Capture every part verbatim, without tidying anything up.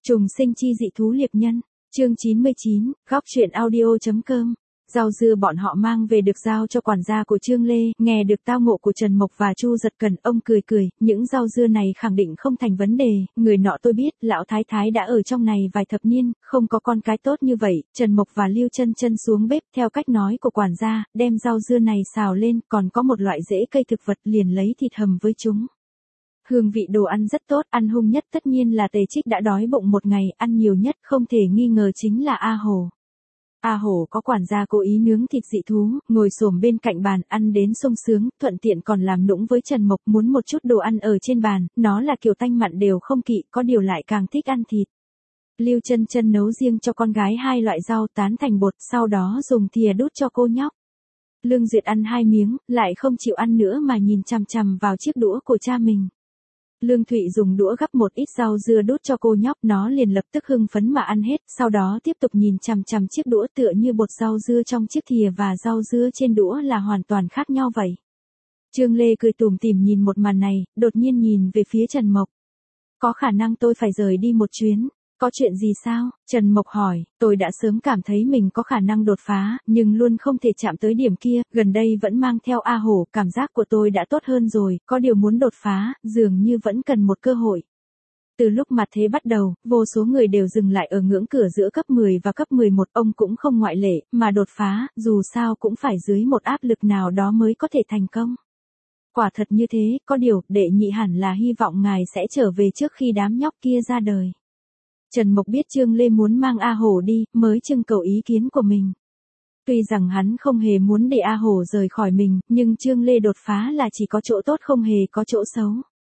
Trùng sinh chi dị thú liệp nhân, chương chín mươi chín, góc truyện audio.com. Rau dưa bọn họ mang về được giao cho quản gia của Trương Lê, nghe được tao ngộ của Trần Mộc và Chu Giật Cần, ông cười cười, những rau dưa này khẳng định không thành vấn đề, người nọ tôi biết, lão thái thái đã ở trong này vài thập niên, không có con cái tốt như vậy. Trần Mộc và Lưu Chân Chân xuống bếp, theo cách nói của quản gia, đem rau dưa này xào lên, còn có một loại rễ cây thực vật liền lấy thịt hầm với chúng. Hương vị đồ ăn rất tốt, ăn hung nhất tất nhiên là Tề Trích đã đói bụng một ngày, ăn nhiều nhất không thể nghi ngờ chính là A Hổ. A Hổ có quản gia cố ý nướng thịt dị thú, ngồi xổm bên cạnh bàn ăn đến sung sướng, thuận tiện còn làm nũng với Trần Mộc muốn một chút đồ ăn ở trên bàn, nó là kiểu tanh mặn đều không kỵ, có điều lại càng thích ăn thịt. Lưu Chân Chân nấu riêng cho con gái hai loại rau tán thành bột, sau đó dùng thìa đút cho cô nhóc. Lương Duyệt ăn hai miếng, lại không chịu ăn nữa mà nhìn chằm chằm vào chiếc đũa của cha mình. Lương Thụy dùng đũa gắp một ít rau dưa đút cho cô nhóc, nó liền lập tức hưng phấn mà ăn hết, sau đó tiếp tục nhìn chằm chằm chiếc đũa tựa như bột rau dưa trong chiếc thìa và rau dưa trên đũa là hoàn toàn khác nhau vậy. Trương Lê cười tủm tỉm nhìn một màn này, đột nhiên nhìn về phía Trần Mộc. Có khả năng tôi phải rời đi một chuyến. Có chuyện gì sao? Trần Mộc hỏi, tôi đã sớm cảm thấy mình có khả năng đột phá, nhưng luôn không thể chạm tới điểm kia, gần đây vẫn mang theo A Hổ, cảm giác của tôi đã tốt hơn rồi, có điều muốn đột phá, dường như vẫn cần một cơ hội. Từ lúc mặt thế bắt đầu, vô số người đều dừng lại ở ngưỡng cửa giữa cấp mười và cấp mười một, ông cũng không ngoại lệ, mà đột phá, dù sao cũng phải dưới một áp lực nào đó mới có thể thành công. Quả thật như thế, có điều, đệ nhị hẳn là hy vọng ngài sẽ trở về trước khi đám nhóc kia ra đời. Trần Mộc biết Trương Lê muốn mang A Hổ đi, mới trưng cầu ý kiến của mình. Tuy rằng hắn không hề muốn để A Hổ rời khỏi mình, nhưng Trương Lê đột phá là chỉ có chỗ tốt không hề có chỗ xấu.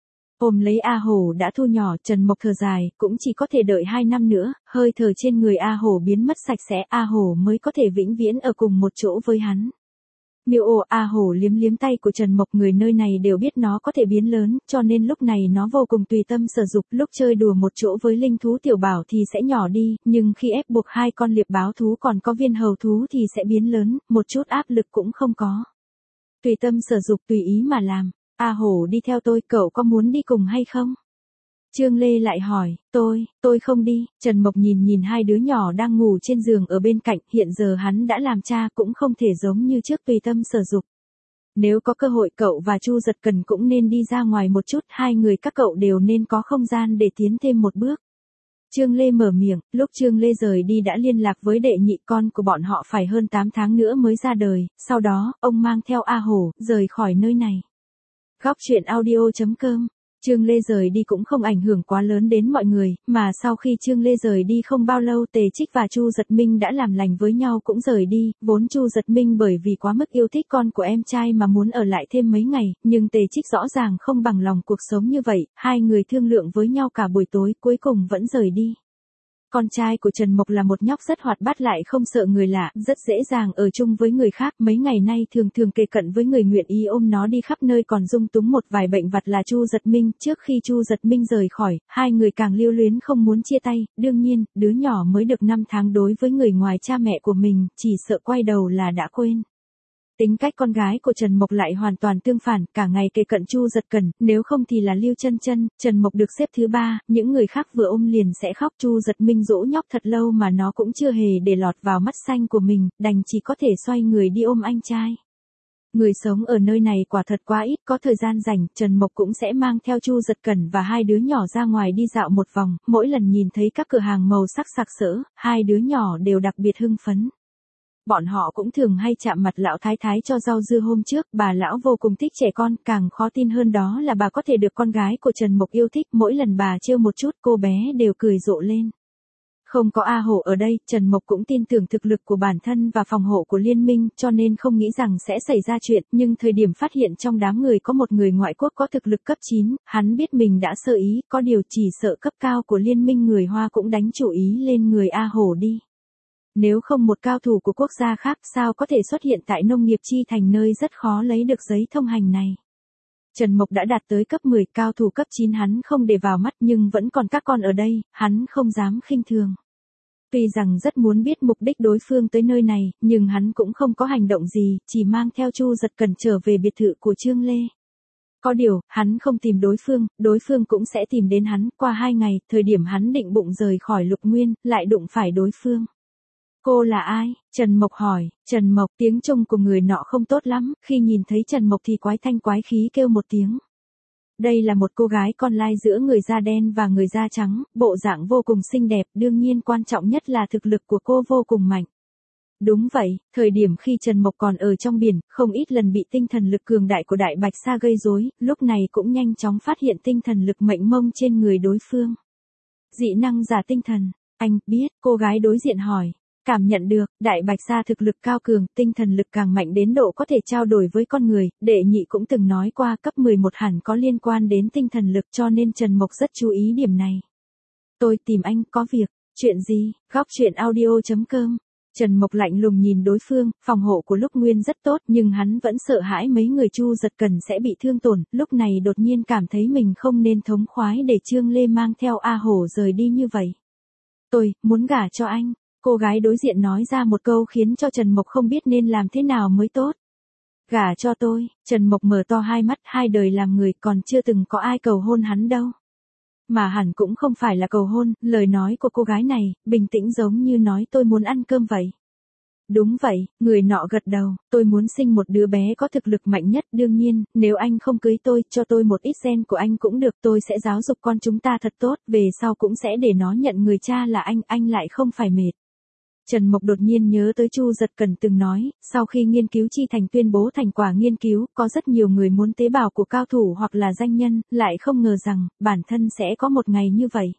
Ôm lấy A Hổ đã thu nhỏ, Trần Mộc thở dài, cũng chỉ có thể đợi hai năm nữa, hơi thở trên người A Hổ biến mất sạch sẽ, A Hổ mới có thể vĩnh viễn ở cùng một chỗ với hắn. Miêu ồ, A Hổ liếm liếm tay của Trần Mộc, người nơi này đều biết nó có thể biến lớn, cho nên lúc này nó vô cùng tùy tâm sở dục, lúc chơi đùa một chỗ với linh thú tiểu bảo thì sẽ nhỏ đi, nhưng khi ép buộc hai con liệp báo thú còn có viên hầu thú thì sẽ biến lớn, một chút áp lực cũng không có. Tùy tâm sở dục, tùy ý mà làm. A Hổ đi theo tôi, cậu có muốn đi cùng hay không? Trương Lê lại hỏi, tôi, tôi không đi. Trần Mộc nhìn nhìn hai đứa nhỏ đang ngủ trên giường ở bên cạnh, hiện giờ hắn đã làm cha cũng không thể giống như trước tùy tâm sở dục. Nếu có cơ hội cậu và Chu Giật Cần cũng nên đi ra ngoài một chút, hai người các cậu đều nên có không gian để tiến thêm một bước. Trương Lê mở miệng, lúc Trương Lê rời đi đã liên lạc với đệ nhị, con của bọn họ phải hơn tám tháng nữa mới ra đời, sau đó, ông mang theo A Hổ, rời khỏi nơi này. Góc truyện audio.com. Trương Lê rời đi cũng không ảnh hưởng quá lớn đến mọi người, mà sau khi Trương Lê rời đi không bao lâu, Tề Trích và Chu Giật Minh đã làm lành với nhau cũng rời đi, vốn Chu Giật Minh bởi vì quá mức yêu thích con của em trai mà muốn ở lại thêm mấy ngày, nhưng Tề Trích rõ ràng không bằng lòng cuộc sống như vậy, hai người thương lượng với nhau cả buổi tối, cuối cùng vẫn rời đi. Con trai của Trần Mộc là một nhóc rất hoạt bát lại không sợ người lạ, rất dễ dàng ở chung với người khác, mấy ngày nay thường thường kề cận với người nguyện ý ôm nó đi khắp nơi, còn dung túng một vài bệnh vặt là Chu Giật Minh. Trước khi Chu Giật Minh rời khỏi, hai người càng lưu luyến không muốn chia tay, đương nhiên, đứa nhỏ mới được năm tháng đối với người ngoài cha mẹ của mình, chỉ sợ quay đầu là đã quên. Tính cách con gái của Trần Mộc lại hoàn toàn tương phản, cả ngày kề cận Chu Giật Cần, nếu không thì là Lưu Chân Chân. Trần Mộc được xếp thứ ba, những người khác vừa ôm liền sẽ khóc. Chu Giật Minh dỗ nhóc thật lâu mà nó cũng chưa hề để lọt vào mắt xanh của mình, đành chỉ có thể xoay người đi ôm anh trai. Người sống ở nơi này quả thật quá ít, có thời gian rảnh, Trần Mộc cũng sẽ mang theo Chu Giật Cần và hai đứa nhỏ ra ngoài đi dạo một vòng, mỗi lần nhìn thấy các cửa hàng màu sắc sặc sỡ, hai đứa nhỏ đều đặc biệt hưng phấn. Bọn họ cũng thường hay chạm mặt lão thái thái cho rau dưa hôm trước, bà lão vô cùng thích trẻ con, càng khó tin hơn đó là bà có thể được con gái của Trần Mộc yêu thích, mỗi lần bà trêu một chút cô bé đều cười rộ lên. Không có A Hổ ở đây, Trần Mộc cũng tin tưởng thực lực của bản thân và phòng hộ của liên minh, cho nên không nghĩ rằng sẽ xảy ra chuyện, nhưng thời điểm phát hiện trong đám người có một người ngoại quốc có thực lực cấp chín, hắn biết mình đã sơ ý, có điều chỉ sợ cấp cao của liên minh người Hoa cũng đánh chủ ý lên người A Hổ đi. Nếu không một cao thủ của quốc gia khác sao có thể xuất hiện tại nông nghiệp chi thành nơi rất khó lấy được giấy thông hành này. Trần Mộc đã đạt tới cấp mười, cao thủ cấp chín hắn không để vào mắt nhưng vẫn còn các con ở đây, hắn không dám khinh thường. Tuy rằng rất muốn biết mục đích đối phương tới nơi này, nhưng hắn cũng không có hành động gì, chỉ mang theo Chu Giật Cần trở về biệt thự của Trương Lê. Có điều, hắn không tìm đối phương, đối phương cũng sẽ tìm đến hắn. Qua hai ngày, thời điểm hắn định bụng rời khỏi Lục Nguyên, lại đụng phải đối phương. Cô là ai? Trần Mộc hỏi. Trần Mộc, tiếng Trung của người nọ không tốt lắm, khi nhìn thấy Trần Mộc thì quái thanh quái khí kêu một tiếng. Đây là một cô gái con lai giữa người da đen và người da trắng, bộ dạng vô cùng xinh đẹp, đương nhiên quan trọng nhất là thực lực của cô vô cùng mạnh. Đúng vậy, thời điểm khi Trần Mộc còn ở trong biển, không ít lần bị tinh thần lực cường đại của Đại Bạch Sa gây rối, lúc này cũng nhanh chóng phát hiện tinh thần lực mệnh mông trên người đối phương. Dị năng giả tinh thần, anh biết, cô gái đối diện hỏi. Cảm nhận được, Đại Bạch Sa thực lực cao cường, tinh thần lực càng mạnh đến độ có thể trao đổi với con người, đệ nhị cũng từng nói qua cấp mười một hẳn có liên quan đến tinh thần lực cho nên Trần Mộc rất chú ý điểm này. Tôi tìm anh, có việc, chuyện gì, góc chuyện audio chấm com. Trần Mộc lạnh lùng nhìn đối phương, phòng hộ của Lúc Nguyên rất tốt nhưng hắn vẫn sợ hãi mấy người Chu Giật Cần sẽ bị thương tổn, lúc này đột nhiên cảm thấy mình không nên thống khoái để Trương Lê mang theo A Hổ rời đi như vậy. Tôi, muốn gả cho anh. Cô gái đối diện nói ra một câu khiến cho Trần Mộc không biết nên làm thế nào mới tốt. Gả cho tôi, Trần Mộc mở to hai mắt, hai đời làm người còn chưa từng có ai cầu hôn hắn đâu. Mà hẳn cũng không phải là cầu hôn, lời nói của cô gái này, bình tĩnh giống như nói tôi muốn ăn cơm vậy. Đúng vậy, người nọ gật đầu, tôi muốn sinh một đứa bé có thực lực mạnh nhất, đương nhiên, nếu anh không cưới tôi, cho tôi một ít gen của anh cũng được, tôi sẽ giáo dục con chúng ta thật tốt, về sau cũng sẽ để nó nhận người cha là anh, anh lại không phải mệt. Trần Mộc đột nhiên nhớ tới Chu Giật Cần từng nói, sau khi nghiên cứu chi thành tuyên bố thành quả nghiên cứu, có rất nhiều người muốn tế bào của cao thủ hoặc là danh nhân, lại không ngờ rằng, bản thân sẽ có một ngày như vậy.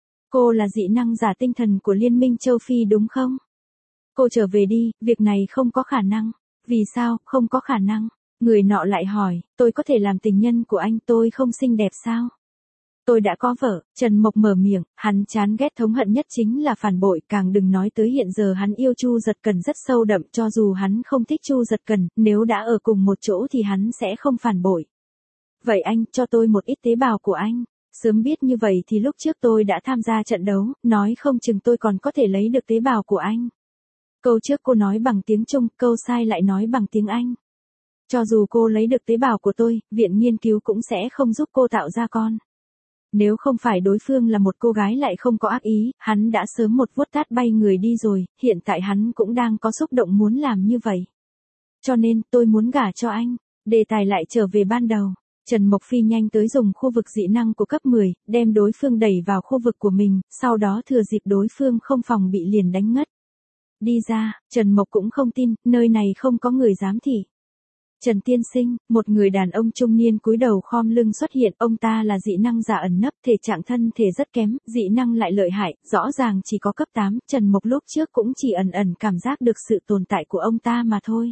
Cô là dị năng giả tinh thần của Liên minh châu Phi đúng không? Cô trở về đi, việc này không có khả năng. Vì sao, không có khả năng? Người nọ lại hỏi, tôi có thể làm tình nhân của anh, tôi không xinh đẹp sao? Tôi đã có vợ, Trần Mộc mở miệng, hắn chán ghét thống hận nhất chính là phản bội, càng đừng nói tới hiện giờ hắn yêu Chu Giật Cần rất sâu đậm, cho dù hắn không thích Chu Giật Cần, nếu đã ở cùng một chỗ thì hắn sẽ không phản bội. Vậy anh, cho tôi một ít tế bào của anh. Sớm biết như vậy thì lúc trước tôi đã tham gia trận đấu, nói không chừng tôi còn có thể lấy được tế bào của anh. Câu trước cô nói bằng tiếng Trung, câu sai lại nói bằng tiếng Anh. Cho dù cô lấy được tế bào của tôi, viện nghiên cứu cũng sẽ không giúp cô tạo ra con. Nếu không phải đối phương là một cô gái lại không có ác ý, hắn đã sớm một vuốt tát bay người đi rồi, hiện tại hắn cũng đang có xúc động muốn làm như vậy. Cho nên, tôi muốn gả cho anh. Đề tài lại trở về ban đầu. Trần Mộc phi nhanh tới dùng khu vực dị năng của cấp mười, đem đối phương đẩy vào khu vực của mình, sau đó thừa dịp đối phương không phòng bị liền đánh ngất. Đi ra, Trần Mộc cũng không tin, nơi này không có người giám thị. Trần tiên sinh, một người đàn ông trung niên cúi đầu khom lưng xuất hiện, ông ta là dị năng giả ẩn nấp, thể trạng thân thể rất kém, dị năng lại lợi hại, rõ ràng chỉ có cấp tám, Trần Mộc lúc trước cũng chỉ ẩn ẩn cảm giác được sự tồn tại của ông ta mà thôi.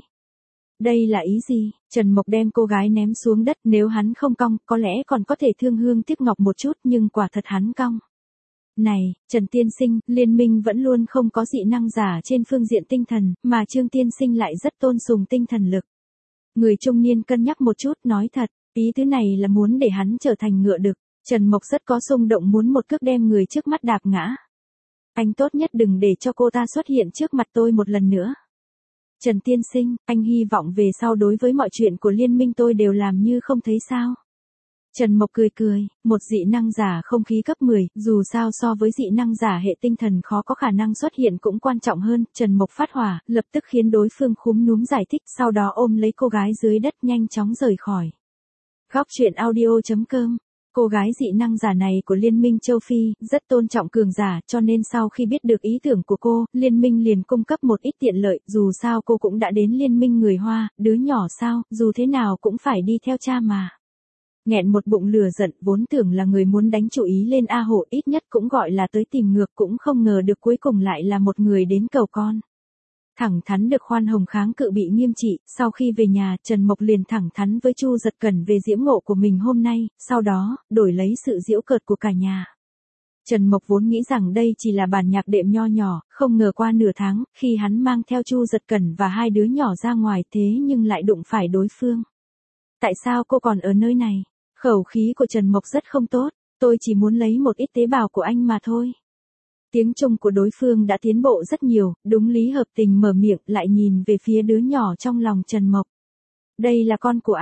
Đây là ý gì? Trần Mộc đem cô gái ném xuống đất, nếu hắn không cong, có lẽ còn có thể thương hương tiếc ngọc một chút, nhưng quả thật hắn cong. Này, Trần tiên sinh, liên minh vẫn luôn không có dị năng giả trên phương diện tinh thần, mà Trương tiên sinh lại rất tôn sùng tinh thần lực. Người trung niên cân nhắc một chút, nói thật, ý tứ này là muốn để hắn trở thành ngựa đực. Trần Mộc rất có xung động muốn một cước đem người trước mắt đạp ngã. Anh tốt nhất đừng để cho cô ta xuất hiện trước mặt tôi một lần nữa. Trần tiên sinh, anh hy vọng về sau đối với mọi chuyện của liên minh tôi đều làm như không thấy sao. Trần Mộc cười cười, một dị năng giả không khí cấp mười, dù sao so với dị năng giả hệ tinh thần khó có khả năng xuất hiện cũng quan trọng hơn, Trần Mộc phát hỏa, lập tức khiến đối phương khúm núm giải thích, sau đó ôm lấy cô gái dưới đất nhanh chóng rời khỏi. Góc chuyện audio chấm com. Cô gái dị năng giả này của Liên minh châu Phi, rất tôn trọng cường giả, cho nên sau khi biết được ý tưởng của cô, Liên minh liền cung cấp một ít tiện lợi, dù sao cô cũng đã đến Liên minh người Hoa, đứa nhỏ sao, dù thế nào cũng phải đi theo cha mà. Nghẹn một bụng lửa giận, vốn tưởng là người muốn đánh chủ ý lên A Hổ, ít nhất cũng gọi là tới tìm ngược, cũng không ngờ được cuối cùng lại là một người đến cầu con. Thẳng thắn được khoan hồng kháng cự bị nghiêm trị, sau khi về nhà, Trần Mộc liền thẳng thắn với Chu Giật Cần về diễm ngộ của mình hôm nay, sau đó, đổi lấy sự giễu cợt của cả nhà. Trần Mộc vốn nghĩ rằng đây chỉ là bản nhạc đệm nho nhỏ, không ngờ qua nửa tháng, khi hắn mang theo Chu Giật Cần và hai đứa nhỏ ra ngoài thế nhưng lại đụng phải đối phương. Tại sao cô còn ở nơi này? Khẩu khí của Trần Mộc rất không tốt, tôi chỉ muốn lấy một ít tế bào của anh mà thôi. Tiếng Trung của đối phương đã tiến bộ rất nhiều, đúng lý hợp tình mở miệng lại nhìn về phía đứa nhỏ trong lòng Trần Mộc. Đây là con của anh.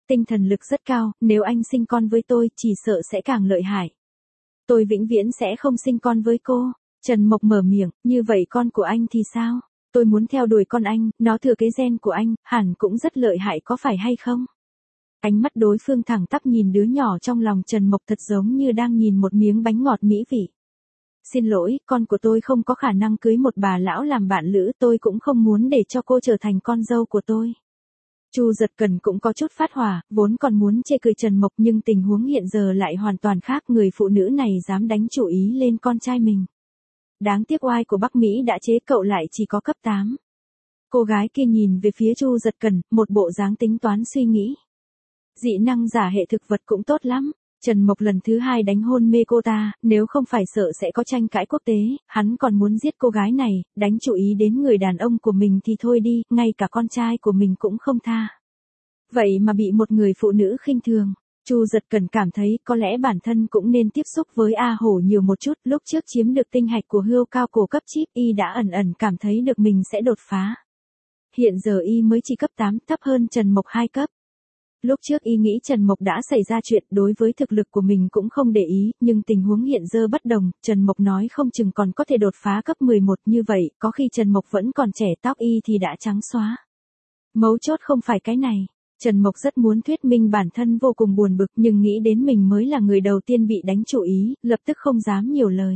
tinh thần lực rất cao, nếu anh sinh con với tôi, chỉ sợ sẽ càng lợi hại. Tôi vĩnh viễn sẽ không sinh con với cô. Trần Mộc mở miệng, như vậy con của anh thì sao? Tôi muốn theo đuổi con anh, nó thừa kế gen của anh, hẳn cũng rất lợi hại có phải hay không? Ánh mắt đối phương thẳng tắp nhìn đứa nhỏ trong lòng Trần Mộc thật giống như đang nhìn một miếng bánh ngọt mỹ vị. Xin lỗi, con của tôi không có khả năng cưới một bà lão làm bạn lữ, tôi cũng không muốn để cho cô trở thành con dâu của tôi. Chu Giật Cần cũng có chút phát hỏa, vốn còn muốn chê cười Trần Mộc nhưng tình huống hiện giờ lại hoàn toàn khác, người phụ nữ này dám đánh chủ ý lên con trai mình. Đáng tiếc oai của Bắc Mỹ đã chế cậu lại chỉ có cấp tám. Cô gái kia nhìn về phía Chu Giật Cần, một bộ dáng tính toán suy nghĩ. Dị năng giả hệ thực vật cũng tốt lắm. Trần Mộc lần thứ hai đánh hôn mê cô ta, nếu không phải sợ sẽ có tranh cãi quốc tế, hắn còn muốn giết cô gái này, đánh chủ ý đến người đàn ông của mình thì thôi đi, ngay cả con trai của mình cũng không tha. Vậy mà bị một người phụ nữ khinh thường. Chu Giật Cần cảm thấy có lẽ bản thân cũng nên tiếp xúc với A Hổ nhiều một chút, lúc trước chiếm được tinh hạch của hươu cao cổ cấp chip y đã ẩn ẩn cảm thấy được mình sẽ đột phá. Hiện giờ y mới chỉ cấp tám, thấp hơn Trần Mộc hai cấp. Lúc trước y nghĩ Trần Mộc đã xảy ra chuyện, đối với thực lực của mình cũng không để ý, nhưng tình huống hiện giờ bất đồng, Trần Mộc nói không chừng còn có thể đột phá cấp mười một, như vậy, có khi Trần Mộc vẫn còn trẻ, tóc y thì đã trắng xóa. Mấu chốt không phải cái này. Trần Mộc rất muốn thuyết minh bản thân vô cùng buồn bực, nhưng nghĩ đến mình mới là người đầu tiên bị đánh chủ ý, lập tức không dám nhiều lời.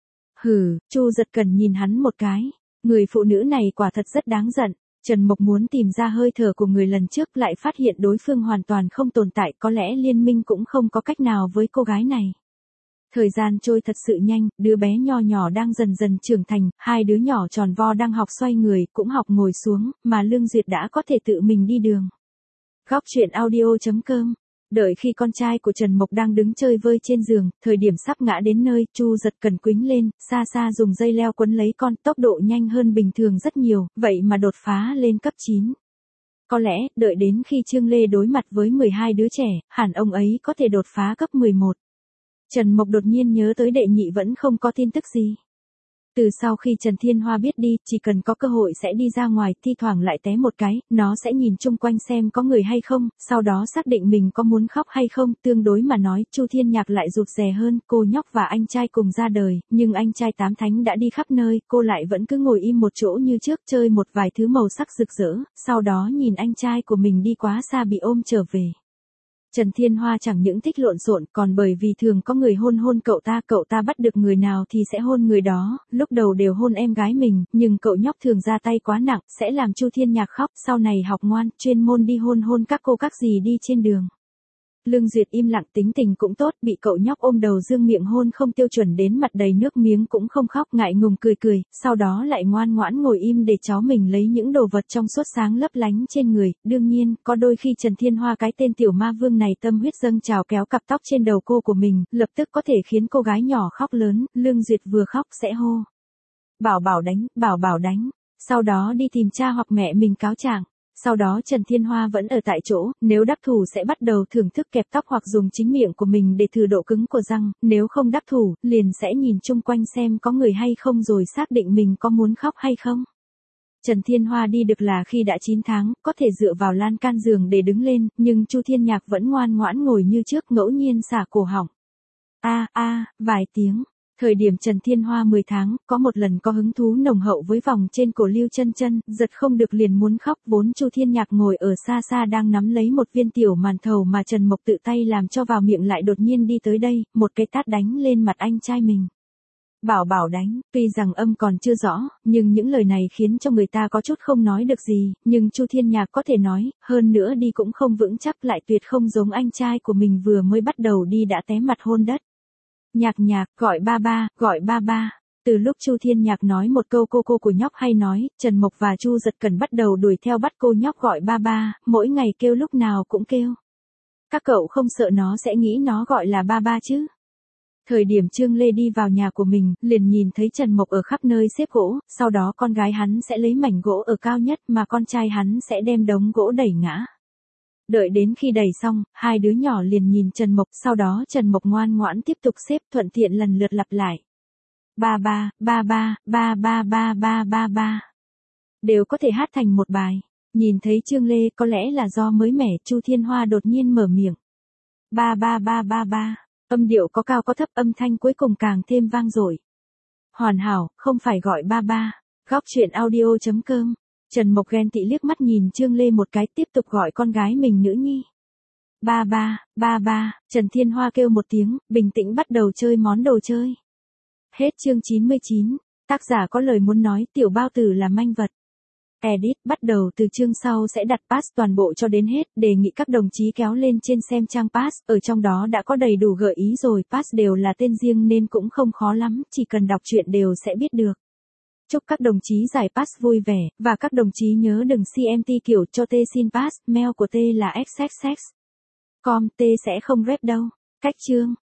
Hừ, Chu Giật Cần nhìn hắn một cái, người phụ nữ này quả thật rất đáng giận. Trần Mộc muốn tìm ra hơi thở của người lần trước, lại phát hiện đối phương hoàn toàn không tồn tại, có lẽ liên minh cũng không có cách nào với cô gái này. Thời gian trôi thật sự nhanh, đứa bé nho nhỏ đang dần dần trưởng thành, hai đứa nhỏ tròn vo đang học xoay người, cũng học ngồi xuống, mà Lương Duyệt đã có thể tự mình đi đường. Góc truyện audio chấm com. Đợi khi con trai của Trần Mộc đang đứng chơi vơi trên giường, thời điểm sắp ngã đến nơi, Chu Giật Cần quýnh lên, xa xa dùng dây leo quấn lấy con, tốc độ nhanh hơn bình thường rất nhiều, vậy mà đột phá lên cấp chín. Có lẽ, đợi đến khi Trương Lê đối mặt với mười hai đứa trẻ, hẳn ông ấy có thể đột phá cấp mười một. Trần Mộc đột nhiên nhớ tới đệ nhị vẫn không có tin tức gì. Từ sau khi Trần Thiên Hoa biết đi, chỉ cần có cơ hội sẽ đi ra ngoài, thi thoảng lại té một cái, nó sẽ nhìn chung quanh xem có người hay không, sau đó xác định mình có muốn khóc hay không, tương đối mà nói, Chu Thiên Nhạc lại rụt rè hơn, cô nhóc và anh trai cùng ra đời, nhưng anh trai tám thánh đã đi khắp nơi, cô lại vẫn cứ ngồi im một chỗ như trước, chơi một vài thứ màu sắc rực rỡ, sau đó nhìn anh trai của mình đi quá xa bị ôm trở về. Trần Thiên Hoa chẳng những thích lộn xộn, còn bởi vì thường có người hôn hôn cậu ta, cậu ta bắt được người nào thì sẽ hôn người đó, lúc đầu đều hôn em gái mình, nhưng cậu nhóc thường ra tay quá nặng, sẽ làm Chu Thiên Nhạc khóc, sau này học ngoan, chuyên môn đi hôn hôn các cô các dì đi trên đường. Lương Duyệt im lặng, tính tình cũng tốt, bị cậu nhóc ôm đầu dương miệng hôn không tiêu chuẩn đến mặt đầy nước miếng cũng không khóc, ngại ngùng cười cười, sau đó lại ngoan ngoãn ngồi im để cháu mình lấy những đồ vật trong suốt sáng lấp lánh trên người. Đương nhiên, có đôi khi Trần Thiên Hoa cái tên tiểu ma vương này tâm huyết dâng trào kéo cặp tóc trên đầu cô của mình, lập tức có thể khiến cô gái nhỏ khóc lớn, Lương Duyệt vừa khóc sẽ hô. Bảo bảo đánh, bảo bảo đánh, sau đó đi tìm cha hoặc mẹ mình cáo trạng. Sau đó Trần Thiên Hoa vẫn ở tại chỗ, nếu đắc thủ sẽ bắt đầu thưởng thức kẹp tóc hoặc dùng chính miệng của mình để thử độ cứng của răng, nếu không đắc thủ, liền sẽ nhìn chung quanh xem có người hay không rồi xác định mình có muốn khóc hay không. Trần Thiên Hoa đi được là khi đã chín tháng, có thể dựa vào lan can giường để đứng lên, nhưng Chu Thiên Nhạc vẫn ngoan ngoãn ngồi như trước, ngẫu nhiên xả cổ họng. A a, vài tiếng. Thời điểm Trần Thiên Hoa mười tháng, có một lần có hứng thú nồng hậu với vòng trên cổ Lưu Chân Chân, giật không được liền muốn khóc, vốn Chu Thiên Nhạc ngồi ở xa xa đang nắm lấy một viên tiểu màn thầu mà Trần Mộc tự tay làm cho vào miệng lại đột nhiên đi tới đây, một cái tát đánh lên mặt anh trai mình. Bảo bảo đánh, tuy rằng âm còn chưa rõ, nhưng những lời này khiến cho người ta có chút không nói được gì, nhưng Chu Thiên Nhạc có thể nói, hơn nữa đi cũng không vững chắc, lại tuyệt không giống anh trai của mình vừa mới bắt đầu đi đã té mặt hôn đất. Nhạc nhạc, gọi ba ba, gọi ba ba. Từ lúc Chu Thiên Nhạc nói một câu cô cô của nhóc hay nói, Trần Mộc và Chu Giật Cần bắt đầu đuổi theo bắt cô nhóc gọi ba ba, mỗi ngày kêu lúc nào cũng kêu. Các cậu không sợ nó sẽ nghĩ nó gọi là ba ba chứ? Thời điểm Trương Lê đi vào nhà của mình, liền nhìn thấy Trần Mộc ở khắp nơi xếp gỗ, sau đó con gái hắn sẽ lấy mảnh gỗ ở cao nhất mà con trai hắn sẽ đem đống gỗ đẩy ngã. Đợi đến khi đẩy xong, hai đứa nhỏ liền nhìn Trần Mộc, sau đó Trần Mộc ngoan ngoãn tiếp tục xếp, thuận tiện lần lượt lặp lại. Ba ba, ba ba, ba ba ba ba ba ba. Đều có thể hát thành một bài. Nhìn thấy Trương Lê, có lẽ là do mới mẻ, Chu Thiên Hoa đột nhiên mở miệng. Ba ba ba ba ba, âm điệu có cao có thấp, âm thanh cuối cùng càng thêm vang dội. Hoàn hảo, không phải gọi ba ba. Góc truyện audio chấm com. Trần Mộc ghen tị liếc mắt nhìn Trương Lê một cái, tiếp tục gọi con gái mình nữ nhi. Ba ba, ba ba, Trần Thiên Hoa kêu một tiếng, bình tĩnh bắt đầu chơi món đồ chơi. Hết chương chín mươi chín, tác giả có lời muốn nói, tiểu bao tử là manh vật. Edit, bắt đầu từ chương sau sẽ đặt pass toàn bộ cho đến hết, đề nghị các đồng chí kéo lên trên xem trang pass, ở trong đó đã có đầy đủ gợi ý rồi, pass đều là tên riêng nên cũng không khó lắm, chỉ cần đọc truyện đều sẽ biết được. Chúc các đồng chí giải pass vui vẻ, và các đồng chí nhớ đừng xê em tê kiểu cho T xin pass, mail của T là xxx. Com, T sẽ không rep đâu. Cách chương.